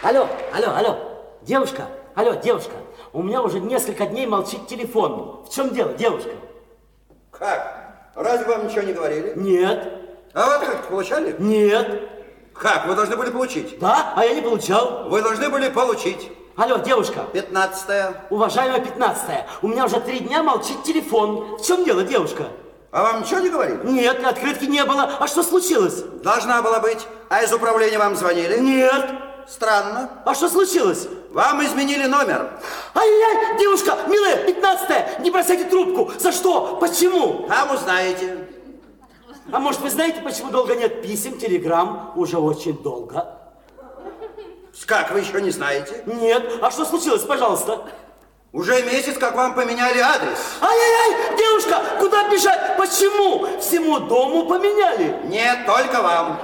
Алло. Девушка, у меня уже несколько дней молчит телефон. В чем дело, девушка? Как? Разве вам ничего не говорили? Нет. А вы открытку получали? Нет. Как? Вы должны были получить? Да, а я не получал. Вы должны были получить. Алло, девушка. 15-е. Уважаемая 15-я, у меня уже 3 дня молчит телефон. В чем дело, девушка? А вам ничего не говорили? Нет, открытки не было. А что случилось? Должна была быть. А из управления вам звонили? Нет. Странно. А что случилось? Вам изменили номер. Ай-яй-яй, девушка, милая, 15-я, не бросайте трубку. За что? Почему? Там узнаете. А может, вы знаете, почему долго нет писем, телеграмм? Уже очень долго. Как, вы еще не знаете? Нет. А что случилось, пожалуйста? Уже месяц, как вам поменяли адрес. Ай-яй-яй, девушка, куда бежать? Почему? Всему дому поменяли. Нет, только вам.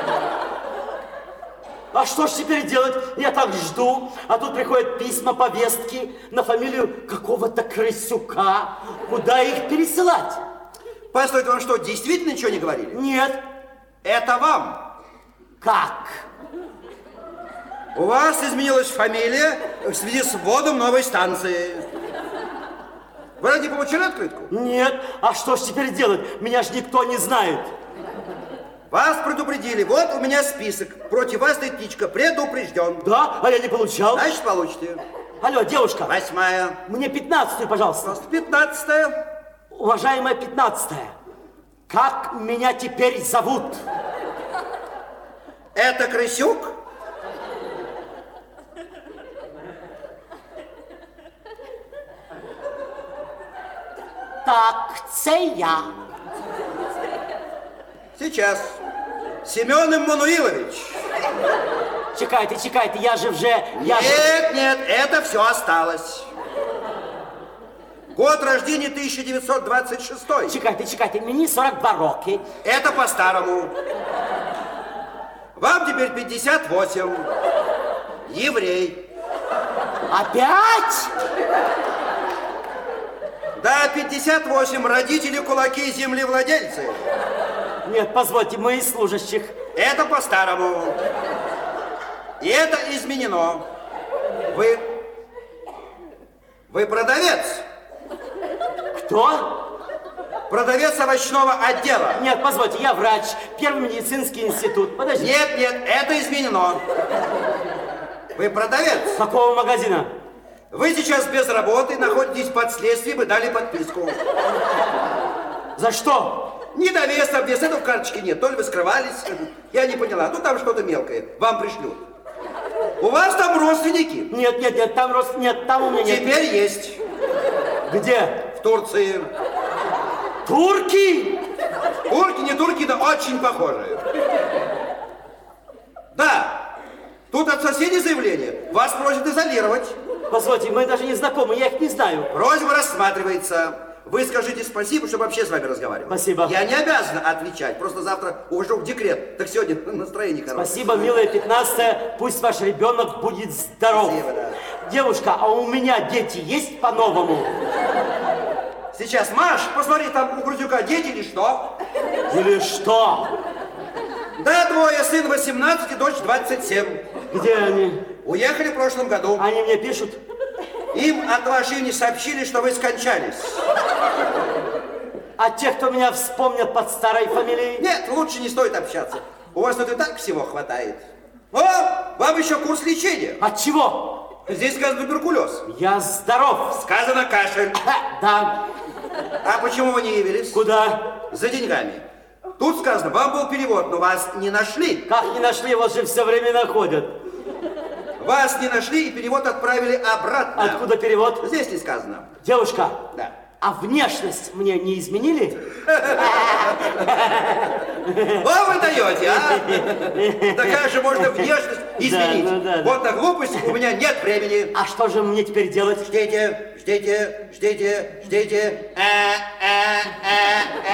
А что ж теперь делать? Я так жду, а тут приходят письма, повестки на фамилию какого-то Крысюка. Куда их пересылать? Постойте, вам что, действительно ничего не говорили? Нет. Это вам. Как? У вас изменилась фамилия в связи с вводом новой станции. Вы разве не получили открытку? Нет. А что ж теперь делать? Меня ж никто не знает. Вас предупредили. Вот у меня список. Против вас стоит птичка. Предупрежден. Да? А я не получал. Значит, получите. Алло, девушка. 8-я. Мне 15-ю, пожалуйста. 15-я. Уважаемая 15-я, как меня теперь зовут? Это Крысюк? Так, це я. Сейчас. Семен Иммануилович. Чекайте, я же вже... Нет, это все осталось. Год рождения 1926. Чекайте, мені 42 роки. Это по-старому. Вам теперь 58. Еврей. Опять? Да, 58. Родители, кулаки, землевладельцы. Нет, позвольте, мы из служащих. Это по-старому. И это изменено. Вы продавец. Кто? Продавец овощного отдела. Нет, позвольте, я врач. Первый медицинский институт. Подождите. Нет, это изменено. Вы продавец. Какого магазина? Вы сейчас без работы, находитесь под следствием, вы дали подписку. За что? Недовес, обвес, этого в карточке нет. То ли вы скрывались, я не поняла. Ну, там что-то мелкое, вам пришлют. У вас там родственники? Нет, там у меня нет. Теперь есть. Где? В Турции. Турки? Турки, не турки, да очень похожие. Да. Тут от соседей заявление. Вас просят изолировать. Позвольте, мы даже не знакомы, я их не знаю. Просьба рассматривается. Вы скажите спасибо, что вообще с вами разговаривать. Спасибо. Я не обязана отвечать. Просто завтра ухожу в декрет. Так сегодня настроение хорошее. Спасибо, милая 15-я. Пусть ваш ребенок будет здоров. Спасибо, да. Девушка, а у меня дети есть по-новому? Сейчас, Маш, посмотри, там у Грудюка дети или что? Или что? Да, двое, сын 18 и дочь 27. Где они? Уехали в прошлом году. Они мне пишут? Им от вашей имени сообщили, что вы скончались. А те, кто меня вспомнят под старой фамилией? Нет, лучше не стоит общаться. У вас тут и так всего хватает. О, вам еще курс лечения. От чего? Здесь сказано туберкулез. Я здоров. Сказано кашель. Да. А почему вы не явились? Куда? За деньгами. Тут сказано, вам был перевод, но вас не нашли. Как не нашли, вас же все время находят. Вас не нашли и перевод отправили обратно. Откуда перевод? Здесь не сказано. Девушка. Да. А внешность мне не изменили? О, вы даете, а? Такая же можно внешность изменить. Да. Вот на глупость у меня нет времени. А что же мне теперь делать? Ждите.